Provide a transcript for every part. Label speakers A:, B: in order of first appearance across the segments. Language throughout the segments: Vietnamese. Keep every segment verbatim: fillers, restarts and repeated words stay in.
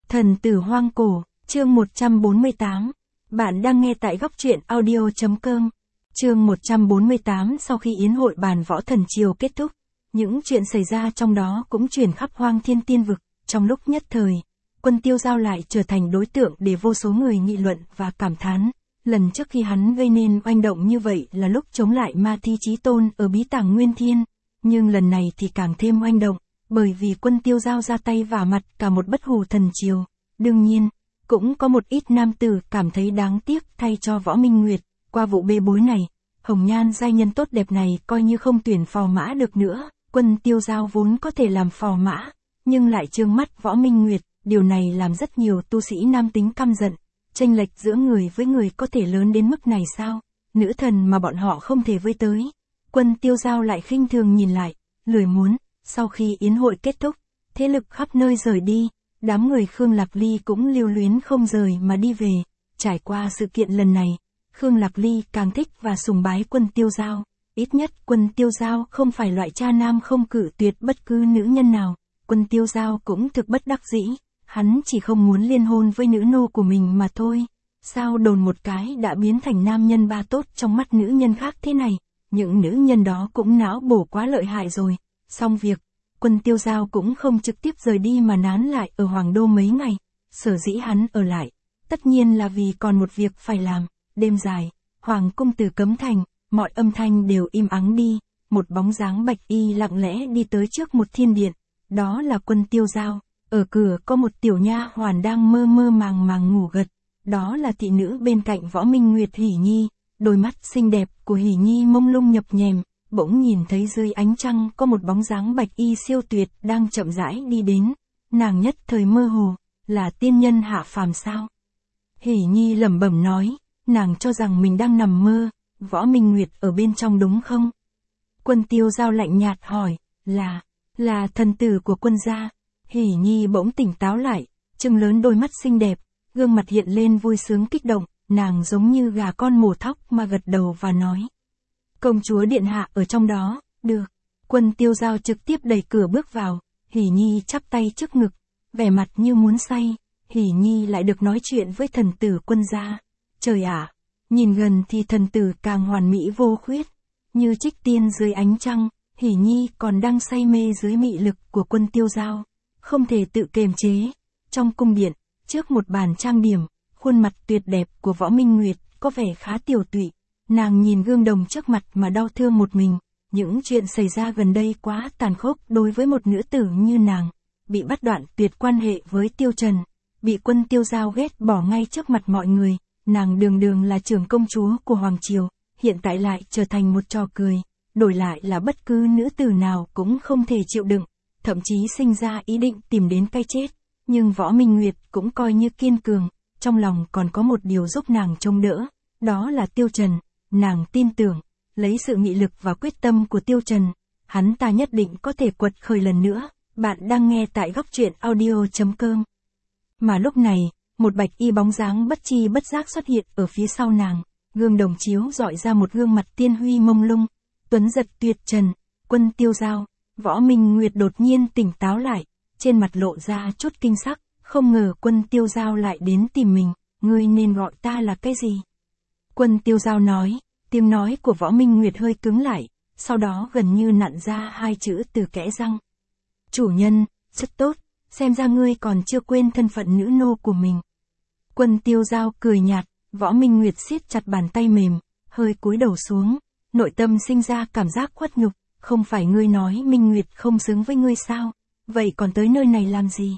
A: Thần tử hoang cổ, chương một trăm bốn mươi tám. Bạn đang nghe tại góc truyện audio.com. Chương một trăm bốn mươi tám. Sau khi yến hội bàn võ thần triều kết thúc, những chuyện xảy ra trong đó cũng truyền khắp Hoang Thiên Tiên Vực. Trong lúc nhất thời, Quân Tiêu Giao lại trở thành đối tượng để vô số người nghị luận và cảm thán. Lần trước khi hắn gây nên oanh động như vậy là lúc chống lại Ma Thi Chí Tôn ở bí tàng Nguyên Thiên, nhưng lần này thì càng thêm oanh động, bởi vì Quân Tiêu Giao ra tay vả mặt cả một bất hủ thần triều. Đương nhiên, cũng có một ít nam tử cảm thấy đáng tiếc thay cho Võ Minh Nguyệt. Qua vụ bê bối này, hồng nhan giai nhân tốt đẹp này coi như không tuyển phò mã được nữa. Quân Tiêu Giao vốn có thể làm phò mã, nhưng lại trương mắt Võ Minh Nguyệt. Điều này làm rất nhiều tu sĩ nam tính căm giận. Chênh lệch giữa người với người có thể lớn đến mức này sao? Nữ thần mà bọn họ không thể với tới. Quân Tiêu Giao lại khinh thường nhìn lại, lười muốn. Sau khi yến hội kết thúc, thế lực khắp nơi rời đi, đám người Khương Lạc Ly cũng lưu luyến không rời mà đi về. Trải qua sự kiện lần này, Khương Lạc Ly càng thích và sùng bái Quân Tiêu Giao. Ít nhất Quân Tiêu Giao không phải loại cha nam không cử tuyệt bất cứ nữ nhân nào. Quân Tiêu Giao cũng thực bất đắc dĩ, hắn chỉ không muốn liên hôn với nữ nô của mình mà thôi. Sao đồn một cái đã biến thành nam nhân ba tốt trong mắt nữ nhân khác thế này? Những nữ nhân đó cũng não bổ quá lợi hại rồi. Xong việc, Quân Tiêu Giao cũng không trực tiếp rời đi mà nán lại ở Hoàng Đô mấy ngày. Sở dĩ hắn ở lại, tất nhiên là vì còn một việc phải làm. Đêm dài, Hoàng cung từ cấm thành, mọi âm thanh đều im ắng đi. Một bóng dáng bạch y lặng lẽ đi tới trước một thiên điện. Đó là Quân Tiêu Giao. Ở cửa có một tiểu nha hoàn đang mơ mơ màng màng ngủ gật. Đó là thị nữ bên cạnh Võ Minh Nguyệt Hỉ Nhi. Đôi mắt xinh đẹp của Hỉ Nhi mông lung nhập nhèm. Bỗng nhìn thấy dưới ánh trăng có một bóng dáng bạch y siêu tuyệt đang chậm rãi đi đến. Nàng nhất thời mơ hồ, là tiên nhân hạ phàm sao? Hỉ Nhi lẩm bẩm nói, nàng cho rằng mình đang nằm mơ. Võ Minh Nguyệt ở bên trong đúng không? Quân Tiêu Giao lạnh nhạt hỏi, là, là thần tử của quân gia. Hỉ Nhi bỗng tỉnh táo lại, trừng lớn đôi mắt xinh đẹp, gương mặt hiện lên vui sướng kích động, nàng giống như gà con mổ thóc mà gật đầu và nói. Công chúa điện hạ ở trong đó, được. Quân Tiêu Giao trực tiếp đẩy cửa bước vào, Hỉ Nhi chắp tay trước ngực, vẻ mặt như muốn say. Hỉ Nhi lại được nói chuyện với thần tử quân gia. Trời ạ, nhìn gần thì thần tử càng hoàn mỹ vô khuyết, như trích tiên dưới ánh trăng. Hỉ Nhi còn đang say mê dưới mị lực của Quân Tiêu Giao, không thể tự kiềm chế. Trong cung điện, trước một bàn trang điểm, khuôn mặt tuyệt đẹp của Võ Minh Nguyệt có vẻ khá tiều tụy. Nàng nhìn gương đồng trước mặt mà đau thương một mình. Những chuyện xảy ra gần đây quá tàn khốc đối với một nữ tử như nàng. Bị bắt đoạn tuyệt quan hệ với Tiêu Trần, bị Quân Tiêu Giao ghét bỏ ngay trước mặt mọi người. Nàng đường đường là trưởng công chúa của Hoàng Triều, hiện tại lại trở thành một trò cười. Đổi lại là bất cứ nữ tử nào cũng không thể chịu đựng, thậm chí sinh ra ý định tìm đến cái chết. Nhưng Võ Minh Nguyệt cũng coi như kiên cường, trong lòng còn có một điều giúp nàng chống đỡ, đó là Tiêu Trần. Nàng tin tưởng, lấy sự nghị lực và quyết tâm của Tiêu Trần, hắn ta nhất định có thể quật khởi lần nữa. Bạn đang nghe tại góc truyện audio.com. Mà lúc này, một bạch y bóng dáng bất chi bất giác xuất hiện ở phía sau nàng, gương đồng chiếu rọi ra một gương mặt tiên huy mông lung, tuấn giật tuyệt trần. Quân Tiêu Giao, Võ Minh Nguyệt đột nhiên tỉnh táo lại, trên mặt lộ ra chút kinh sắc, không ngờ Quân Tiêu Giao lại đến tìm mình, ngươi nên gọi ta là cái gì? Quân Tiêu Giao nói, tiếng nói của Võ Minh Nguyệt hơi cứng lại, sau đó gần như nặn ra hai chữ từ kẽ răng. Chủ nhân, rất tốt, xem ra ngươi còn chưa quên thân phận nữ nô của mình. Quân Tiêu Giao cười nhạt, Võ Minh Nguyệt siết chặt bàn tay mềm, hơi cúi đầu xuống, nội tâm sinh ra cảm giác khuất nhục, không phải ngươi nói Minh Nguyệt không xứng với ngươi sao, vậy còn tới nơi này làm gì?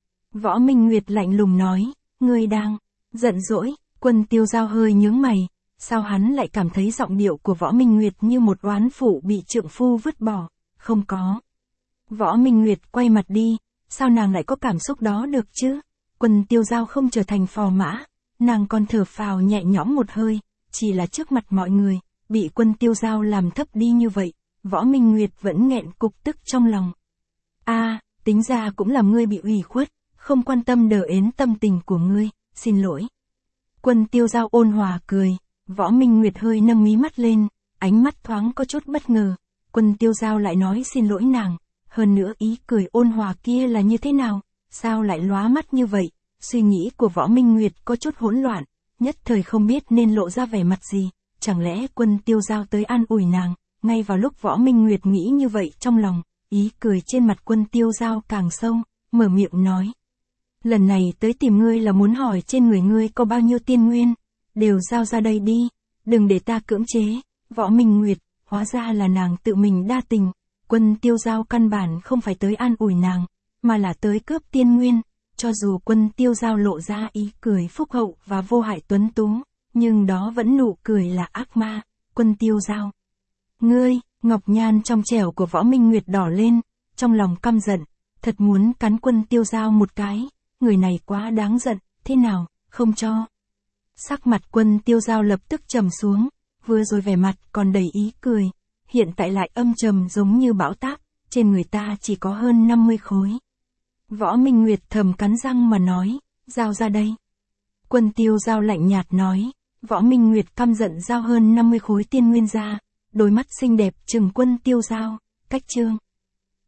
A: Võ Minh Nguyệt lạnh lùng nói, ngươi đang giận dỗi. Quân Tiêu Giao hơi nhướng mày, sao hắn lại cảm thấy giọng điệu của Võ Minh Nguyệt như một oán phụ bị trượng phu vứt bỏ? Không có. Võ Minh Nguyệt quay mặt đi, sao nàng lại có cảm xúc đó được chứ? Quân Tiêu Giao không trở thành phò mã, nàng còn thở phào nhẹ nhõm một hơi, chỉ là trước mặt mọi người, bị Quân Tiêu Giao làm thấp đi như vậy, Võ Minh Nguyệt vẫn nghẹn cục tức trong lòng. A, à, tính ra cũng làm ngươi bị ủy khuất, không quan tâm đờ ến tâm tình của ngươi, xin lỗi. Quân Tiêu Giao ôn hòa cười, Võ Minh Nguyệt hơi nâng mí mắt lên, ánh mắt thoáng có chút bất ngờ. Quân Tiêu Giao lại nói xin lỗi nàng, hơn nữa ý cười ôn hòa kia là như thế nào, sao lại lóa mắt như vậy? Suy nghĩ của Võ Minh Nguyệt có chút hỗn loạn, nhất thời không biết nên lộ ra vẻ mặt gì, chẳng lẽ Quân Tiêu Giao tới an ủi nàng. Ngay vào lúc Võ Minh Nguyệt nghĩ như vậy trong lòng, ý cười trên mặt Quân Tiêu Giao càng sâu, mở miệng nói. Lần này tới tìm ngươi là muốn hỏi trên người ngươi có bao nhiêu tiên nguyên, đều giao ra đây đi, đừng để ta cưỡng chế. Võ Minh Nguyệt, hóa ra là nàng tự mình đa tình. Quân Tiêu Giao căn bản không phải tới an ủi nàng, mà là tới cướp tiên nguyên. Cho dù Quân Tiêu Giao lộ ra ý cười phúc hậu và vô hại tuấn tú, nhưng đó vẫn nụ cười là ác ma. Quân Tiêu Giao, ngươi, ngọc nhan trong trẻo của Võ Minh Nguyệt đỏ lên, trong lòng căm giận, thật muốn cắn Quân Tiêu Giao một cái, người này quá đáng giận, thế nào, không cho. Sắc mặt Quân Tiêu Giao lập tức trầm xuống, vừa rồi vẻ mặt còn đầy ý cười, hiện tại lại âm trầm giống như bão táp, trên người ta chỉ có hơn năm mươi khối. Võ Minh Nguyệt thầm cắn răng mà nói, giao ra đây. Quân Tiêu Giao lạnh nhạt nói, Võ Minh Nguyệt căm giận giao hơn năm mươi khối tiên nguyên ra, đôi mắt xinh đẹp trừng Quân Tiêu Giao, cách chương.